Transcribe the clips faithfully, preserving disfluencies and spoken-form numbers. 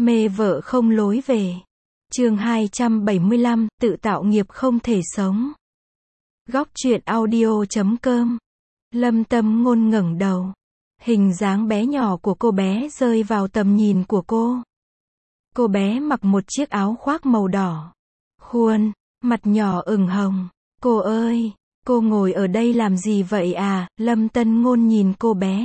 Mê vợ không lối về. Chương hai trăm bảy mươi lăm, tự tạo nghiệp không thể sống. Góc truyện audio chấm com. Lâm Tâm Ngôn ngẩng đầu. Hình dáng bé nhỏ của cô bé rơi vào tầm nhìn của cô. Cô bé mặc một chiếc áo khoác màu đỏ. Khuôn, mặt nhỏ ửng hồng. Cô ơi, cô ngồi ở đây làm gì vậy à? Lâm Tân Ngôn nhìn cô bé.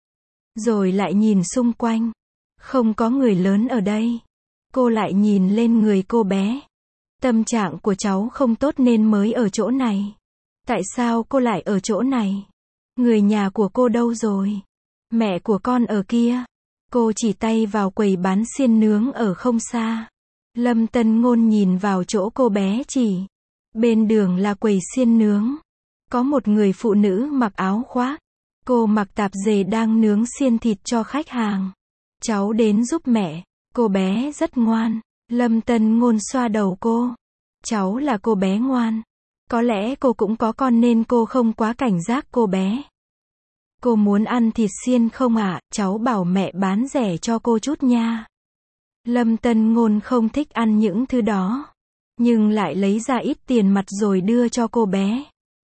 Rồi lại nhìn xung quanh. Không có người lớn ở đây. Cô lại nhìn lên người cô bé. Tâm trạng của cháu không tốt nên mới ở chỗ này. Tại sao cô lại ở chỗ này? Người nhà của cô đâu rồi? Mẹ của con ở kia. Cô chỉ tay vào quầy bán xiên nướng ở không xa. Lâm Tân Ngôn nhìn vào chỗ cô bé chỉ. Bên đường là quầy xiên nướng. Có một người phụ nữ mặc áo khoác. Cô mặc tạp dề đang nướng xiên thịt cho khách hàng. Cháu đến giúp mẹ. Cô bé rất ngoan. Lâm Tân Ngôn xoa đầu cô. Cháu là cô bé ngoan. Có lẽ cô cũng có con nên cô không quá cảnh giác cô bé. Cô muốn ăn thịt xiên không ạ? Cháu bảo mẹ bán rẻ cho cô chút nha. Lâm Tân Ngôn không thích ăn những thứ đó. Nhưng lại lấy ra ít tiền mặt rồi đưa cho cô bé.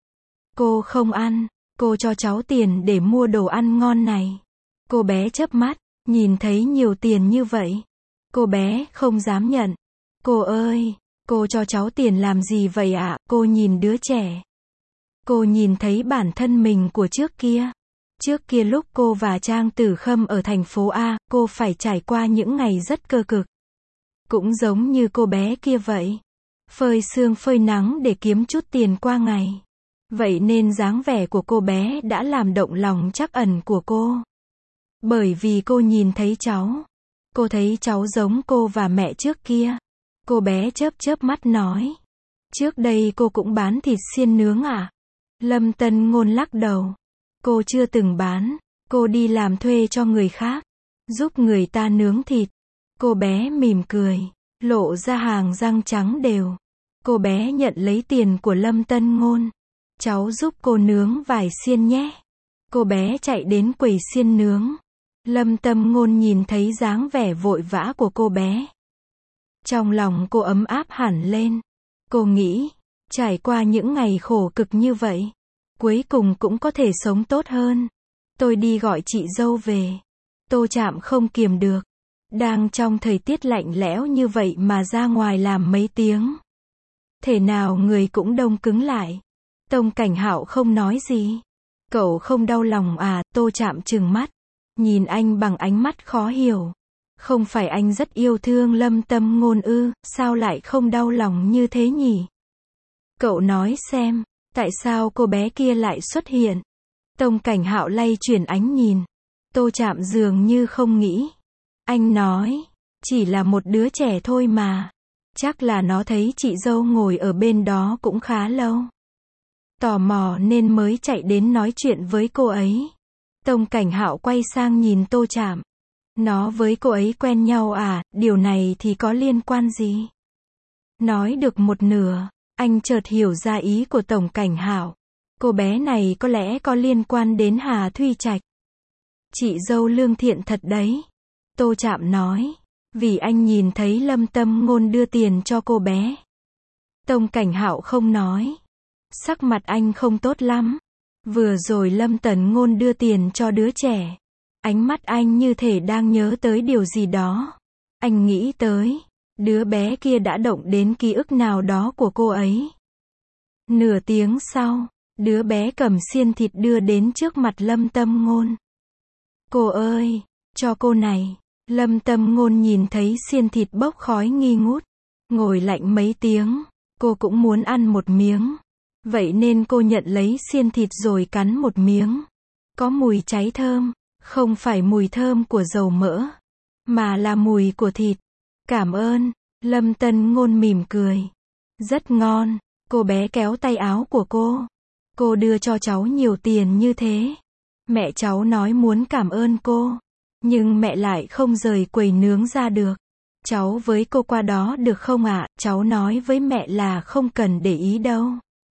Cô không ăn. Cô cho cháu tiền để mua đồ ăn ngon này. Cô bé chớp mắt. Nhìn thấy nhiều tiền như vậy. Cô bé không dám nhận. Cô ơi, cô cho cháu tiền làm gì vậy ạ? Cô nhìn đứa trẻ. Cô nhìn thấy bản thân mình của trước kia. Trước kia lúc cô và Trang Tử Khâm ở thành phố A, cô phải trải qua những ngày rất cơ cực. Cũng giống như cô bé kia vậy. Phơi sương phơi nắng để kiếm chút tiền qua ngày. Vậy nên dáng vẻ của cô bé đã làm động lòng trắc ẩn của cô. Bởi vì cô nhìn thấy cháu. Cô thấy cháu giống cô và mẹ trước kia. Cô bé chớp chớp mắt nói. Trước đây cô cũng bán thịt xiên nướng à? Lâm Tân Ngôn lắc đầu. Cô chưa từng bán. Cô đi làm thuê cho người khác. Giúp người ta nướng thịt. Cô bé mỉm cười. Lộ ra hàng răng trắng đều. Cô bé nhận lấy tiền của Lâm Tân Ngôn. Cháu giúp cô nướng vài xiên nhé. Cô bé chạy đến quầy xiên nướng. Lâm Tâm Ngôn nhìn thấy dáng vẻ vội vã của cô bé. Trong lòng cô ấm áp hẳn lên. Cô nghĩ, trải qua những ngày khổ cực như vậy, cuối cùng cũng có thể sống tốt hơn. Tôi đi gọi chị dâu về. Tô Trạm không kiềm được. Đang trong thời tiết lạnh lẽo như vậy mà ra ngoài làm mấy tiếng. Thể nào người cũng đông cứng lại. Tông Cảnh Hạo không nói gì. Cậu không đau lòng à? Tô Trạm trừng mắt. Nhìn anh bằng ánh mắt khó hiểu. Không phải anh rất yêu thương Lâm Tâm Ngôn ư? Sao lại không đau lòng như thế nhỉ? Cậu nói xem, tại sao cô bé kia lại xuất hiện? Tông Cảnh Hạo lay chuyển ánh nhìn. Tô Trạm dường như không nghĩ. Anh nói, chỉ là một đứa trẻ thôi mà. Chắc là nó thấy chị dâu ngồi ở bên đó cũng khá lâu. Tò mò nên mới chạy đến nói chuyện với cô ấy. Tông Cảnh Hạo quay sang nhìn Tô Trạm. Nó với cô ấy quen nhau à? Điều này thì có liên quan gì? Nói được một nửa, anh chợt hiểu ra ý của Tổng Cảnh Hạo. Cô bé này có lẽ có liên quan đến Hà Thuy Trạch. Chị dâu lương thiện thật đấy. Tô Trạm nói. Vì anh nhìn thấy Lâm Tâm Ngôn đưa tiền cho cô bé. Tông Cảnh Hạo không nói. Sắc mặt anh không tốt lắm. Vừa rồi Lâm Tần Ngôn đưa tiền cho đứa trẻ. Ánh mắt anh như thể đang nhớ tới điều gì đó. Anh nghĩ tới, đứa bé kia đã động đến ký ức nào đó của cô ấy. Nửa tiếng sau, đứa bé cầm xiên thịt đưa đến trước mặt Lâm Tâm Ngôn. Cô ơi, cho cô này. Lâm Tâm Ngôn nhìn thấy xiên thịt bốc khói nghi ngút. Ngồi lạnh mấy tiếng, cô cũng muốn ăn một miếng. Vậy nên cô nhận lấy xiên thịt rồi cắn một miếng. Có mùi cháy thơm, không phải mùi thơm của dầu mỡ, mà là mùi của thịt. Cảm ơn, Lâm Tân Ngôn mỉm cười. Rất ngon, cô bé kéo tay áo của cô. Cô đưa cho cháu nhiều tiền như thế. Mẹ cháu nói muốn cảm ơn cô, nhưng mẹ lại không rời quầy nướng ra được. Cháu với cô qua đó được không ạ? Cháu nói với mẹ là không cần để ý đâu.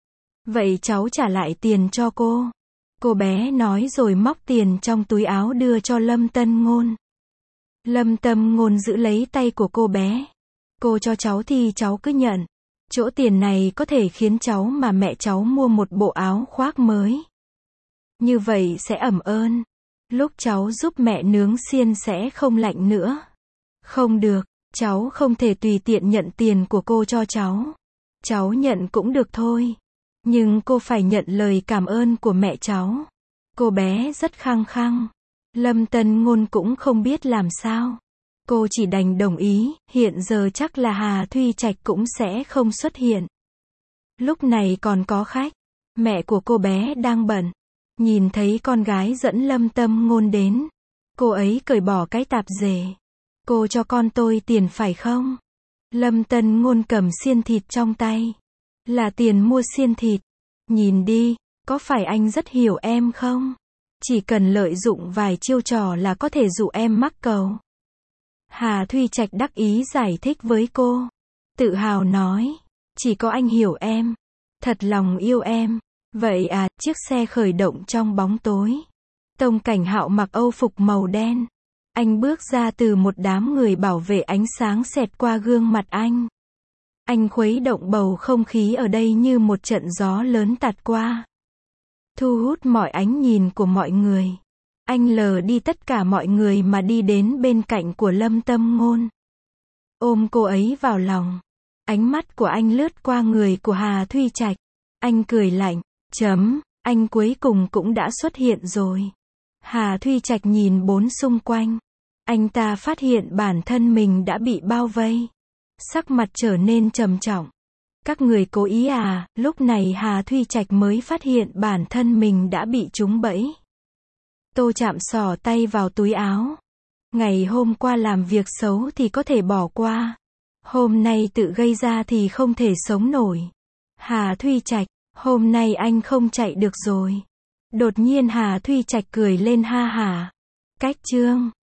Vậy cháu trả lại tiền cho cô. Cô bé nói rồi móc tiền trong túi áo đưa cho Lâm Tân Ngôn. Lâm Tâm Ngôn giữ lấy tay của cô bé. Cô cho cháu thì cháu cứ nhận. Chỗ tiền này có thể khiến cháu mà mẹ cháu mua một bộ áo khoác mới. Như vậy sẽ ẩm ơn. Lúc cháu giúp mẹ nướng xiên sẽ không lạnh nữa. Không được, cháu không thể tùy tiện nhận tiền của cô cho cháu. Cháu nhận cũng được thôi. Nhưng cô phải nhận lời cảm ơn của mẹ cháu. Cô bé rất khăng khăng. Lâm Tân Ngôn cũng không biết làm sao. Cô chỉ đành đồng ý, hiện giờ chắc là Hà Thuy Trạch cũng sẽ không xuất hiện. Lúc này còn có khách. Mẹ của cô bé đang bận. Nhìn thấy con gái dẫn Lâm Tâm Ngôn đến. Cô ấy cởi bỏ cái tạp dề. Cô cho con tôi tiền phải không? Lâm Tân Ngôn cầm xiên thịt trong tay. Là tiền mua xiên thịt. Nhìn đi, có phải anh rất hiểu em không? Chỉ cần lợi dụng vài chiêu trò là có thể dụ em mắc cầu. Hà Thuy Trạch đắc ý giải thích với cô. Tự hào nói. Chỉ có anh hiểu em. Thật lòng yêu em. Vậy à, chiếc xe khởi động trong bóng tối. Tông Cảnh Hạo mặc âu phục màu đen. Anh bước ra từ một đám người bảo vệ, ánh sáng xẹt qua gương mặt anh. Anh khuấy động bầu không khí ở đây như một trận gió lớn tạt qua. Thu hút mọi ánh nhìn của mọi người. Anh lờ đi tất cả mọi người mà đi đến bên cạnh của Lâm Tâm Ngôn. Ôm cô ấy vào lòng. Ánh mắt của anh lướt qua người của Hà Thuy Trạch. Anh cười lạnh. Chấm, anh cuối cùng cũng đã xuất hiện rồi. Hà Thuy Trạch nhìn bốn xung quanh. Anh ta phát hiện bản thân mình đã bị bao vây. Sắc mặt trở nên trầm trọng. Các người cố ý à? Lúc này Hà Thuy Trạch mới phát hiện bản thân mình đã bị trúng bẫy. Tô Trạm xỏ tay vào túi áo. Ngày hôm qua làm việc xấu thì có thể bỏ qua. Hôm nay tự gây ra thì không thể sống nổi. Hà Thuy Trạch, hôm nay anh không chạy được rồi. Đột nhiên Hà Thuy Trạch cười lên ha hả. Cách chương